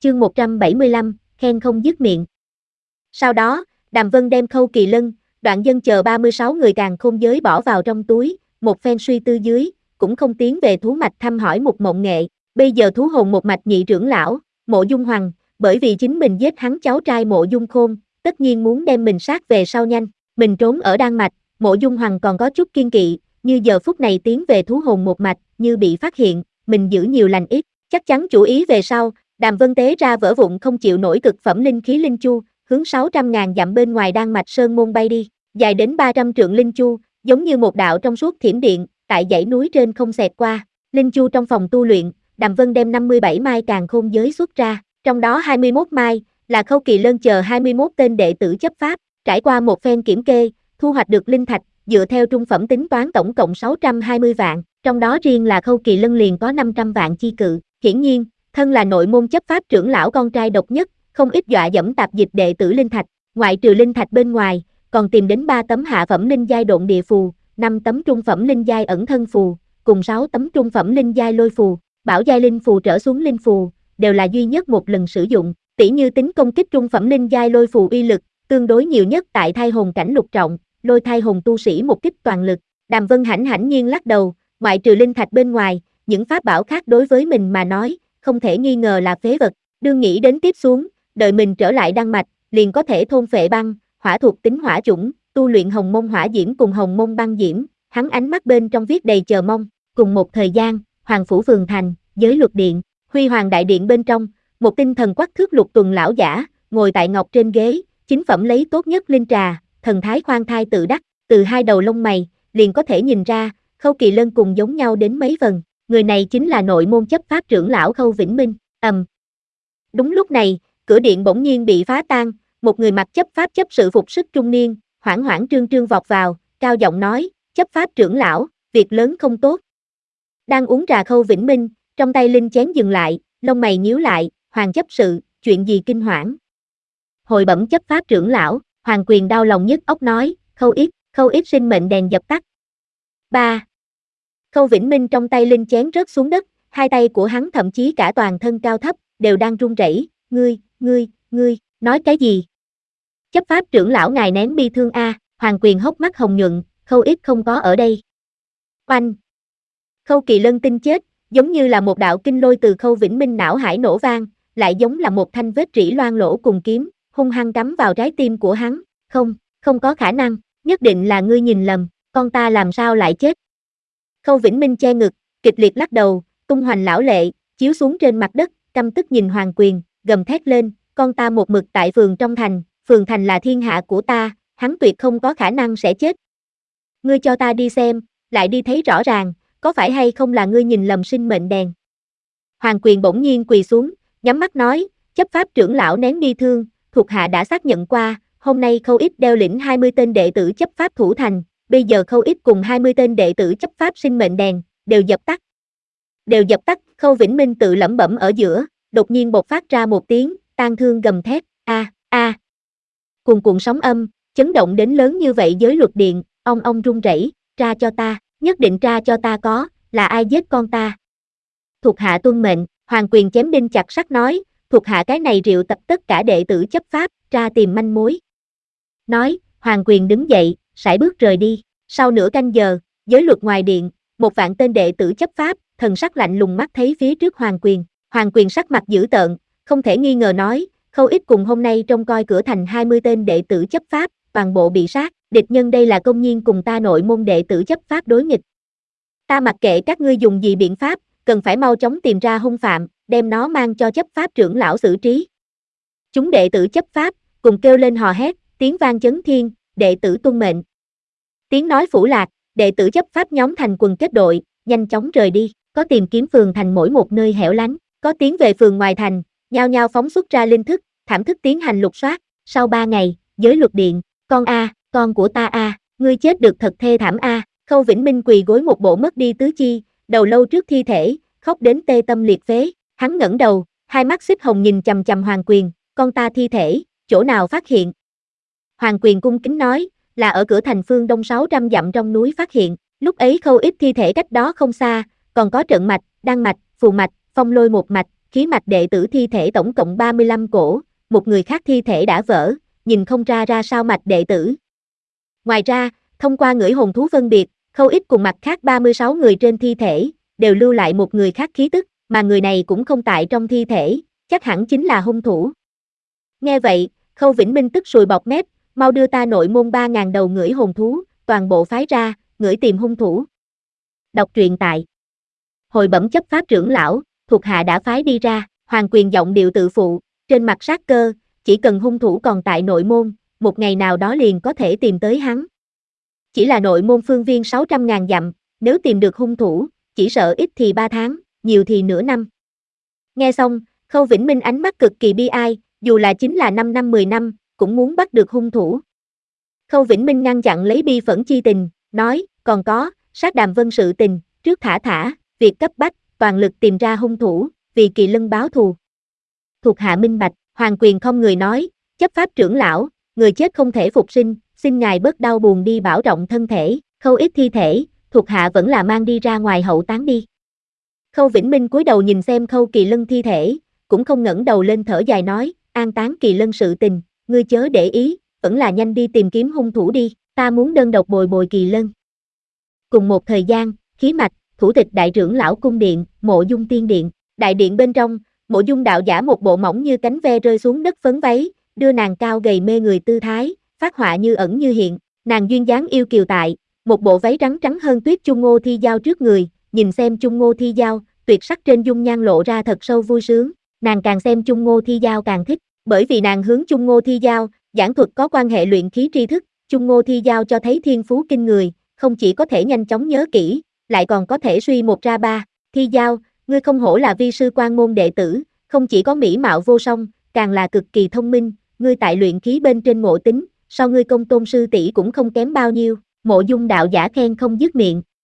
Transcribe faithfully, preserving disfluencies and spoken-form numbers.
chương một trăm bảy mươi lăm, khen không dứt miệng. Sau đó, Đàm Vân đem Khâu Kỳ Lân, Đoạn Dân chờ ba mươi sáu người càn khôn giới bỏ vào trong túi, một phen suy tư dưới, cũng không tiến về thú mạch thăm hỏi Mục Mộng Nghệ. Bây giờ thú hồn một mạch nhị trưởng lão, Mộ Dung Hoàng, bởi vì chính mình giết hắn cháu trai Mộ Dung Khôn, tất nhiên muốn đem mình sát về sau nhanh. Mình trốn ở Đan Mạch, Mộ Dung Hoàng còn có chút kiên kỵ, như giờ phút này tiến về thú hồn một mạch, như bị phát hiện, mình giữ nhiều lành ít, chắc chắn chủ ý về sau. Đàm Vân tế ra vỡ vụn không chịu nổi cực phẩm linh khí linh chu, hướng sáu trăm ngàn dặm bên ngoài Đan Mạch Sơn môn bay đi, dài đến ba trăm trượng linh chu, giống như một đạo trong suốt thiểm điện, tại dãy núi trên không xẹt qua. Linh chu trong phòng tu luyện, Đàm Vân đem năm mươi bảy mai càn khôn giới xuất ra, trong đó hai mươi mốt mai là Khâu Kỳ Lân chờ hai mươi mốt tên đệ tử chấp pháp, trải qua một phen kiểm kê, thu hoạch được linh thạch, dựa theo trung phẩm tính toán tổng cộng sáu trăm hai mươi vạn, trong đó riêng là Khâu Kỳ Lân liền có năm trăm vạn chi cự. Hiển nhiên, thân là nội môn chấp pháp trưởng lão con trai độc nhất, không ít dọa dẫm tạp dịch đệ tử linh thạch, ngoại trừ linh thạch bên ngoài, còn tìm đến ba tấm hạ phẩm linh giai độn địa phù, năm tấm trung phẩm linh giai ẩn thân phù, cùng sáu tấm trung phẩm linh giai lôi phù, bảo giai linh phù trở xuống linh phù, đều là duy nhất một lần sử dụng, tỉ như tính công kích trung phẩm linh giai lôi phù uy lực, tương đối nhiều nhất tại thai hồn cảnh lục trọng, lôi thai hồn tu sĩ một kích toàn lực. Đàm Vân hãnh hãnh nhiên lắc đầu, ngoại trừ linh thạch bên ngoài, những pháp bảo khác đối với mình mà nói, không thể nghi ngờ là phế vật. Đương nghĩ đến tiếp xuống, đợi mình trở lại Đan Mạch, liền có thể thôn phệ băng, hỏa thuộc tính hỏa chủng, tu luyện hồng môn hỏa diễm cùng hồng môn băng diễm, hắn ánh mắt bên trong viết đầy chờ mong. Cùng một thời gian, Hoàng phủ Phường Thành, Giới Luật Điện, Huy Hoàng đại điện bên trong, một tinh thần quắc thước lục tuần lão giả, ngồi tại ngọc trên ghế, chính phẩm lấy tốt nhất linh trà, thần thái khoan thai tự đắc, từ hai đầu lông mày, liền có thể nhìn ra, Khâu Kỳ Lân cùng giống nhau đến mấy phần, người này chính là nội môn chấp pháp trưởng lão Khâu Vĩnh Minh. ầm. Um. Đúng lúc này, cửa điện bỗng nhiên bị phá tan, một người mặc chấp pháp chấp sự phục sức trung niên, hoảng hoảng trương trương vọt vào, cao giọng nói, chấp pháp trưởng lão, việc lớn không tốt. Đang uống trà Khâu Vĩnh Minh, trong tay linh chén dừng lại, lông mày nhíu lại, Hoàng chấp sự, chuyện gì kinh hoảng? Hồi bẩm chấp pháp trưởng lão, Hoàng Quyền đau lòng nhức óc nói, Khâu ít, Khâu ít sinh mệnh đèn dập tắt. ba. Khâu Vĩnh Minh trong tay linh chén rớt xuống đất, hai tay của hắn thậm chí cả toàn thân cao thấp, đều đang run rẩy. Ngươi, ngươi, ngươi, nói cái gì? Chấp pháp trưởng lão ngài nén bi thương a. Hoàng Quyền hốc mắt hồng nhuận, Khâu ít không có ở đây. Oanh! Khâu Kỳ Lân tinh chết, giống như là một đạo kinh lôi từ Khâu Vĩnh Minh não hải nổ vang, lại giống là một thanh vết rỉ loang lỗ cùng kiếm, hung hăng cắm vào trái tim của hắn. Không, không có khả năng, nhất định là ngươi nhìn lầm, con ta làm sao lại chết? Khâu Vĩnh Minh che ngực, kịch liệt lắc đầu, tung hoành lão lệ, chiếu xuống trên mặt đất, căm tức nhìn Hoàng Quyền, gầm thét lên, con ta một mực tại phường trong thành, phường thành là thiên hạ của ta, hắn tuyệt không có khả năng sẽ chết. Ngươi cho ta đi xem, lại đi thấy rõ ràng, có phải hay không là ngươi nhìn lầm sinh mệnh đèn? Hoàng Quyền bỗng nhiên quỳ xuống, nhắm mắt nói, chấp pháp trưởng lão nén bi thương, thuộc hạ đã xác nhận qua, hôm nay Khâu ít đeo lĩnh hai mươi tên đệ tử chấp pháp thủ thành, bây giờ Khâu ít cùng hai mươi tên đệ tử chấp pháp sinh mệnh đèn, đều dập tắt. Đều dập tắt, Khâu Vĩnh Minh tự lẩm bẩm ở giữa, đột nhiên bộc phát ra một tiếng, tang thương gầm thét, a a. Cuồn cuộn sóng âm, chấn động đến lớn như vậy Giới Luật Điện, ong ong rung rẩy, tra cho ta, nhất định tra cho ta có, là ai giết con ta. Thuộc hạ tuân mệnh, Hoàng Quyền chém đinh chặt sắt nói, thuộc hạ cái này triệu tập tất cả đệ tử chấp pháp, tra tìm manh mối. Nói, Hoàng Quyền đứng dậy, sải bước rời đi, sau nửa canh giờ, Giới Luật ngoài điện, một vạn tên đệ tử chấp pháp, thần sắc lạnh lùng mắt thấy phía trước Hoàng Quyền, Hoàng Quyền sắc mặt dữ tợn, không thể nghi ngờ nói, Khâu ít cùng hôm nay trông coi cửa thành hai mươi tên đệ tử chấp pháp, toàn bộ bị sát, địch nhân đây là công nhiên cùng ta nội môn đệ tử chấp pháp đối nghịch. Ta mặc kệ các ngươi dùng gì biện pháp, cần phải mau chóng tìm ra hung phạm, đem nó mang cho chấp pháp trưởng lão xử trí. Chúng đệ tử chấp pháp, cùng kêu lên hò hét, tiếng vang chấn thiên, đệ tử tuân mệnh. Tiếng nói phủ lạc, đệ tử chấp pháp nhóm thành quần kết đội, nhanh chóng rời đi, có tìm kiếm phường thành mỗi một nơi hẻo lánh, có tiến về phường ngoài thành, nhao nhao phóng xuất ra linh thức, thảm thức tiến hành lục soát. Sau ba ngày, Giới Luật Điện, con a, con của ta a, ngươi chết được thật thê thảm a. Khâu Vĩnh Minh quỳ gối một bộ mất đi tứ chi, đầu lâu trước thi thể, khóc đến tê tâm liệt phế. Hắn ngẩng đầu, hai mắt xích hồng nhìn chằm chằm Hoàng Quyền, con ta thi thể, chỗ nào phát hiện? Hoàng Quyền cung kính nói, là ở cửa thành phương đông sáu trăm dặm trong núi phát hiện, lúc ấy Khâu ít thi thể cách đó không xa, còn có trận mạch, đan mạch, phù mạch, phong lôi một mạch, khí mạch đệ tử thi thể tổng cộng ba mươi lăm cổ, một người khác thi thể đã vỡ, nhìn không ra ra sao mạch đệ tử. Ngoài ra, thông qua ngửi hồn thú phân biệt, Khâu Ích cùng mặt khác ba mươi sáu người trên thi thể, đều lưu lại một người khác khí tức, mà người này cũng không tại trong thi thể, chắc hẳn chính là hung thủ. Nghe vậy, Khâu Vĩnh Minh tức sùi bọt mép, mau đưa ta nội môn ba ngàn đầu ngửi hồn thú, toàn bộ phái ra, ngửi tìm hung thủ. Đọc truyện tại Hồi bẩm chấp pháp trưởng lão, thuộc hạ đã phái đi ra, Hoàng Quyền giọng điệu tự phụ, trên mặt sát cơ, chỉ cần hung thủ còn tại nội môn, một ngày nào đó liền có thể tìm tới hắn. Chỉ là nội môn phương viên sáu trăm ngàn dặm, nếu tìm được hung thủ, chỉ sợ ít thì ba tháng, nhiều thì nửa năm. Nghe xong, Khâu Vĩnh Minh ánh mắt cực kỳ bi ai, dù là chính là năm năm mười năm, cũng muốn bắt được hung thủ. Khâu Vĩnh Minh ngăn chặn lấy bi phẫn chi tình, nói, còn có, sát Đàm Vân sự tình, trước thả thả, việc cấp bách, toàn lực tìm ra hung thủ, vì Kỳ Lân báo thù. Thuộc hạ minh bạch, Hoàng Quyền không người nói, chấp pháp trưởng lão, người chết không thể phục sinh, xin ngài bớt đau buồn đi bảo trọng thân thể, Khâu Ít thi thể, thuộc hạ vẫn là mang đi ra ngoài hậu táng đi. Khâu Vĩnh Minh cúi đầu nhìn xem Khâu Kỳ Lân thi thể, cũng không ngẩng đầu lên thở dài nói, an táng Kỳ Lân sự tình, ngươi chớ để ý, vẫn là nhanh đi tìm kiếm hung thủ đi, ta muốn đơn độc bồi bồi Kỳ Lân. Cùng một thời gian, khí mạch, thủ tịch đại trưởng lão cung điện, Mộ Dung Tiên điện, đại điện bên trong, Mộ Dung đạo giả một bộ mỏng như cánh ve rơi xuống đất phấn váy, đưa nàng cao gầy mê người tư thái, phát họa như ẩn như hiện, nàng duyên dáng yêu kiều tại, một bộ váy trắng trắng hơn tuyết Chung Ngô Thi Giao trước người, nhìn xem Chung Ngô Thi Giao, tuyệt sắc trên dung nhan lộ ra thật sâu vui sướng, nàng càng xem Chung Ngô Thi Giao càng thích, bởi vì nàng hướng Chung Ngô Thi Giao, giảng thuật có quan hệ luyện khí tri thức, Chung Ngô Thi Giao cho thấy thiên phú kinh người, không chỉ có thể nhanh chóng nhớ kỹ, lại còn có thể suy một ra ba, Thi Giao, ngươi không hổ là vi sư quan môn đệ tử, không chỉ có mỹ mạo vô song, càng là cực kỳ thông minh, ngươi tại luyện khí bên trên ngộ tính, so ngươi công tôn sư tỷ cũng không kém bao nhiêu, Mộ Dung đạo giả khen không dứt miệng,